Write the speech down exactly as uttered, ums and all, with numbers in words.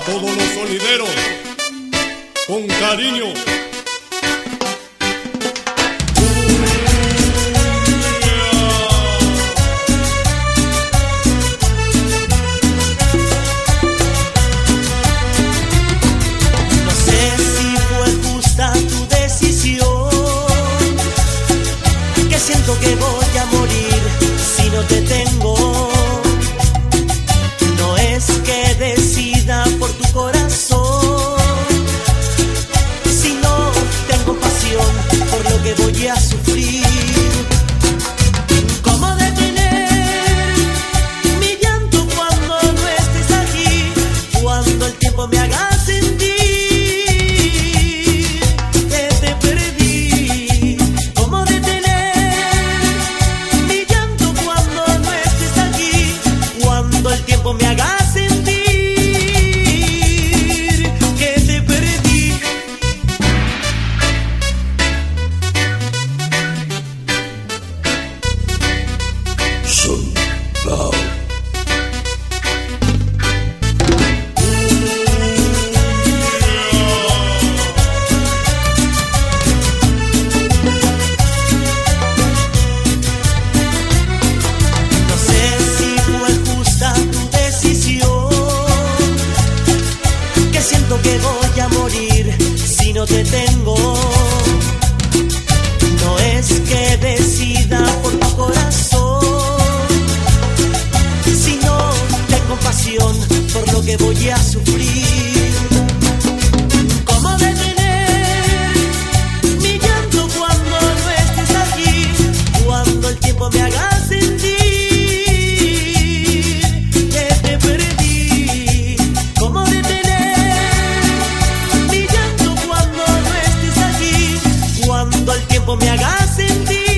todos los sonideros, con cariño. No sé si fue justa tu decisión, que siento que voy a morir si no te tengo. No es que decida por tu corazón, sino tengo pasión por lo que voy a sufrir. ¿Cómo detener mi llanto cuando no estés aquí? Cuando el tiempo me haga sentir que te perdí. ¿Cómo detener mi llanto cuando no estés aquí? Cuando el tiempo me haga sentir que te perdí. Sunbow. No sé si fue justa tu decisión, que siento que voy a morir si no te tengo. No es que decida por tu corazón, sino tengo pasión por lo que voy a sufrir. ¿Cómo detener mi llanto cuando no estés aquí? Cuando el tiempo me haga sentir que te perdí. ¿Cómo detener mi llanto cuando no estés aquí? Cuando el tiempo me haga sentir